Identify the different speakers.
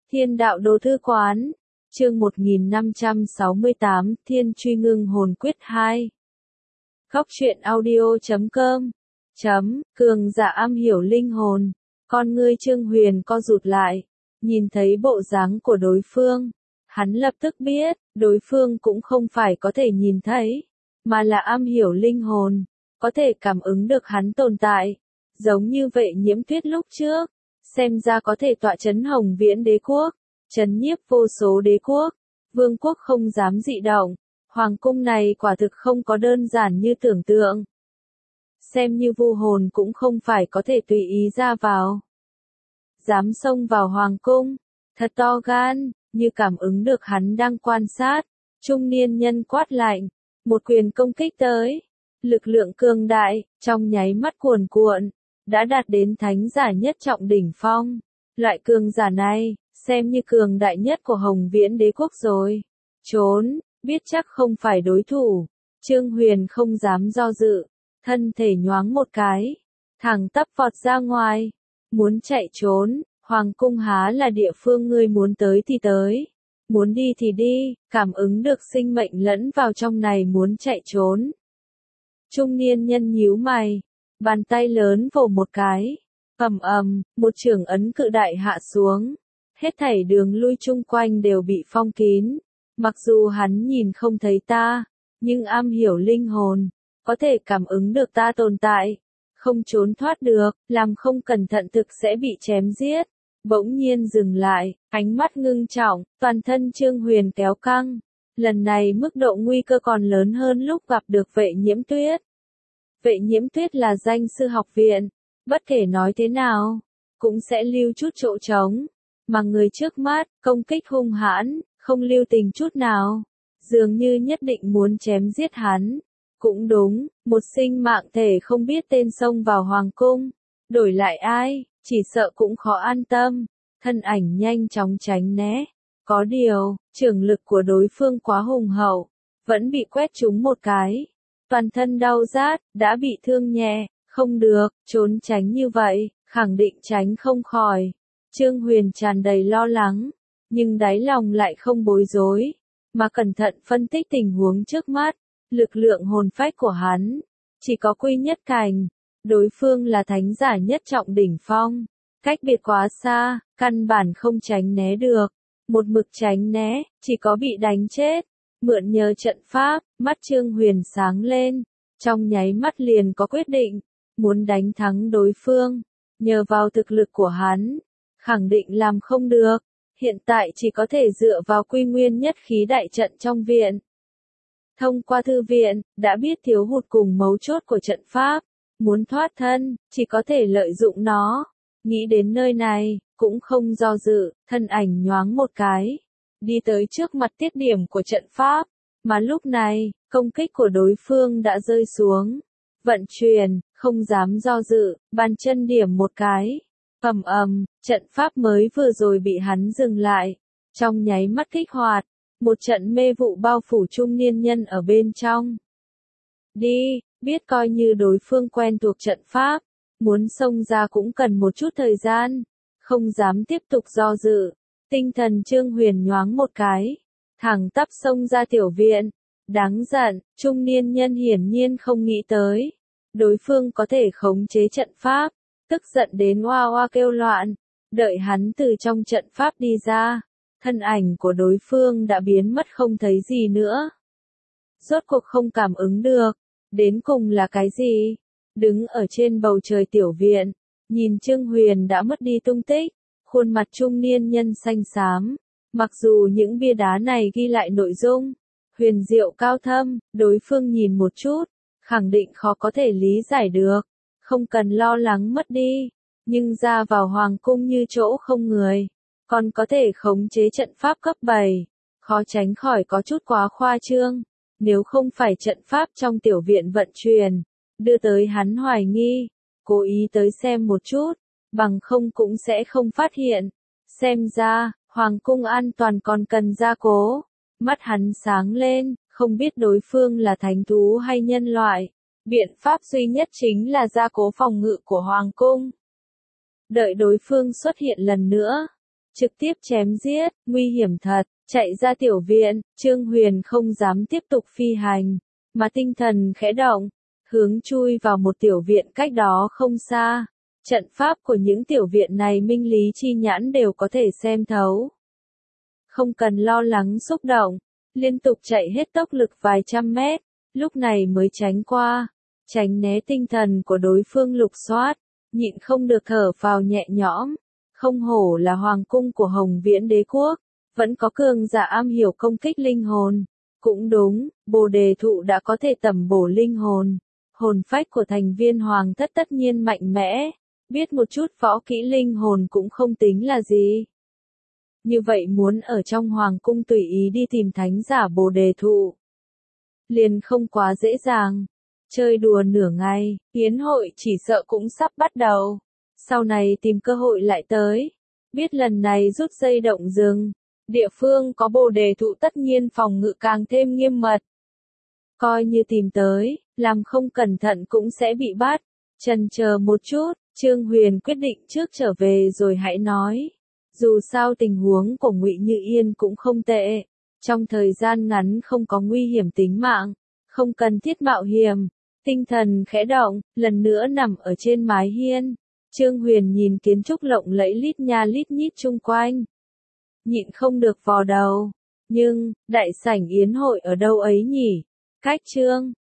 Speaker 1: Thiên đạo đồ thư quán, chương 1568, Thiên truy ngưng hồn quyết 2. Góc truyện audio.com Cường giả am hiểu linh hồn, con ngươi Trương Huyền co rụt lại, nhìn thấy bộ dáng của đối phương, hắn lập tức biết, đối phương cũng không phải có thể nhìn thấy, mà là am hiểu linh hồn, có thể cảm ứng được hắn tồn tại, giống như Vệ Nhiễm Tuyết lúc trước, xem ra có thể tọa chấn Hồng Viễn đế quốc, chấn nhiếp vô số đế quốc, vương quốc không dám dị động, hoàng cung này quả thực không có đơn giản như tưởng tượng. Xem như vu hồn cũng không phải có thể tùy ý ra vào. Dám xông vào hoàng cung, thật to gan, như cảm ứng được hắn đang quan sát, trung niên nhân quát lạnh, một quyền công kích tới, lực lượng cường đại, trong nháy mắt cuồn cuộn, đã đạt đến thánh giả nhất trọng đỉnh phong. Loại cường giả này, xem như cường đại nhất của Hồng Viễn đế quốc rồi. Trốn, biết chắc không phải đối thủ. Trương Huyền không dám do dự, thân thể nhoáng một cái, thẳng tắp vọt ra ngoài. Muốn chạy trốn, hoàng cung há là địa phương ngươi muốn tới thì tới. Muốn đi thì đi, cảm ứng được sinh mệnh lẫn vào trong này muốn chạy trốn. Trung niên nhân nhíu mày, bàn tay lớn vồ một cái. Một chưởng ấn cự đại hạ xuống. Hết thảy đường lui chung quanh đều bị phong kín. Mặc dù hắn nhìn không thấy ta, nhưng am hiểu linh hồn, có thể cảm ứng được ta tồn tại. Không trốn thoát được, làm không cẩn thận thực sẽ bị chém giết. Bỗng nhiên dừng lại, ánh mắt ngưng trọng, toàn thân Trương Huyền kéo căng. Lần này mức độ nguy cơ còn lớn hơn lúc gặp được Vệ Nhiễm Tuyết. Vệ Nhiễm Tuyết là danh sư học viện, bất kể nói thế nào, cũng sẽ lưu chút chỗ trống. Mà người trước mắt, công kích hung hãn, không lưu tình chút nào. Dường như nhất định muốn chém giết hắn. Cũng đúng, một sinh mạng thể không biết tên xông vào hoàng cung. Đổi lại ai, chỉ sợ cũng khó an tâm. Thân ảnh nhanh chóng tránh né. Có điều, chưởng lực của đối phương quá hùng hậu. Vẫn bị quét trúng một cái. Toàn thân đau rát, đã bị thương nhẹ. Không được, trốn tránh như vậy, khẳng định tránh không khỏi. Trương Huyền tràn đầy lo lắng, nhưng đáy lòng lại không bối rối, mà cẩn thận phân tích tình huống trước mắt. Lực lượng hồn phách của hắn, chỉ có quy nhất cảnh, đối phương là thánh giả nhất trọng đỉnh phong, cách biệt quá xa, căn bản không tránh né được, một mực tránh né, chỉ có bị đánh chết. Mượn nhờ trận pháp, mắt Trương Huyền sáng lên, trong nháy mắt liền có quyết định, muốn đánh thắng đối phương, nhờ vào thực lực của hắn, khẳng định làm không được, hiện tại chỉ có thể dựa vào quy nguyên nhất khí đại trận trong viện. Thông qua thư viện, đã biết thiếu hụt cùng mấu chốt của trận pháp, muốn thoát thân, chỉ có thể lợi dụng nó. Nghĩ đến nơi này, cũng không do dự, thân ảnh nhoáng một cái, đi tới trước mặt tiết điểm của trận pháp, mà lúc này, công kích của đối phương đã rơi xuống. Vận chuyển, không dám do dự, bàn chân điểm một cái. Trận pháp mới vừa rồi bị hắn dừng lại, trong nháy mắt kích hoạt. Một trận mê vụ bao phủ trung niên nhân ở bên trong. Đi, biết coi như đối phương quen thuộc trận pháp, muốn xông ra cũng cần một chút thời gian, không dám tiếp tục do dự. Tinh thần Trương Huyền nhoáng một cái, thẳng tắp xông ra tiểu viện. Đáng giận, trung niên nhân hiển nhiên không nghĩ tới. Đối phương có thể khống chế trận pháp, tức giận đến oa oa kêu loạn. Đợi hắn từ trong trận pháp đi ra. Thân ảnh của đối phương đã biến mất không thấy gì nữa. Rốt cuộc không cảm ứng được. Đến cùng là cái gì? Đứng ở trên bầu trời tiểu viện, nhìn Trương Huyền đã mất đi tung tích, khuôn mặt trung niên nhân xanh xám. Mặc dù những bia đá này ghi lại nội dung huyền diệu cao thâm, đối phương nhìn một chút, khẳng định khó có thể lý giải được. Không cần lo lắng mất đi, nhưng ra vào hoàng cung như chỗ không người. Còn có thể khống chế trận pháp cấp 7, khó tránh khỏi có chút quá khoa trương. Nếu không phải trận pháp trong tiểu viện vận chuyển, đưa tới hắn hoài nghi, cố ý tới xem một chút, bằng không cũng sẽ không phát hiện. Xem ra, hoàng cung an toàn còn cần gia cố. Mắt hắn sáng lên, không biết đối phương là thánh thú hay nhân loại. Biện pháp duy nhất chính là gia cố phòng ngự của hoàng cung. Đợi đối phương xuất hiện lần nữa. trực tiếp chém giết, nguy hiểm thật, chạy ra tiểu viện, Trương Huyền không dám tiếp tục phi hành, mà tinh thần khẽ động, hướng chui vào một tiểu viện cách đó không xa. Trận pháp của những tiểu viện này minh lý chi nhãn đều có thể xem thấu. Không cần lo lắng xúc động, liên tục chạy hết tốc lực vài trăm mét, lúc này mới tránh qua, tránh né tinh thần của đối phương lục soát, nhịn không được thở phào nhẹ nhõm. Không hổ là hoàng cung của Hồng Viễn Đế Quốc, vẫn có cường giả am hiểu công kích linh hồn. Cũng đúng, Bồ Đề Thụ đã có thể tẩm bổ linh hồn. Hồn phách của thành viên hoàng thất tất nhiên mạnh mẽ, biết một chút võ kỹ linh hồn cũng không tính là gì. Như vậy muốn ở trong hoàng cung tùy ý đi tìm thánh giả Bồ Đề Thụ, liền không quá dễ dàng. Chơi đùa nửa ngày, yến hội chỉ sợ cũng sắp bắt đầu. Sau này tìm cơ hội lại tới. Biết lần này rút dây động rừng, địa phương có Bồ Đề Thụ tất nhiên phòng ngự càng thêm nghiêm mật. Coi như tìm tới, làm không cẩn thận cũng sẽ bị bắt. Chần chờ một chút, Trương Huyền quyết định trước trở về rồi hãy nói. Dù sao tình huống của Ngụy Như Yên cũng không tệ, trong thời gian ngắn không có nguy hiểm tính mạng, không cần thiết mạo hiểm. Tinh thần khẽ động, lần nữa nằm ở trên mái hiên. Trương Huyền nhìn kiến trúc lộng lẫy lít nha lít nhít chung quanh, nhịn không được vò đầu. Nhưng, đại sảnh yến hội ở đâu ấy nhỉ? Cách Trương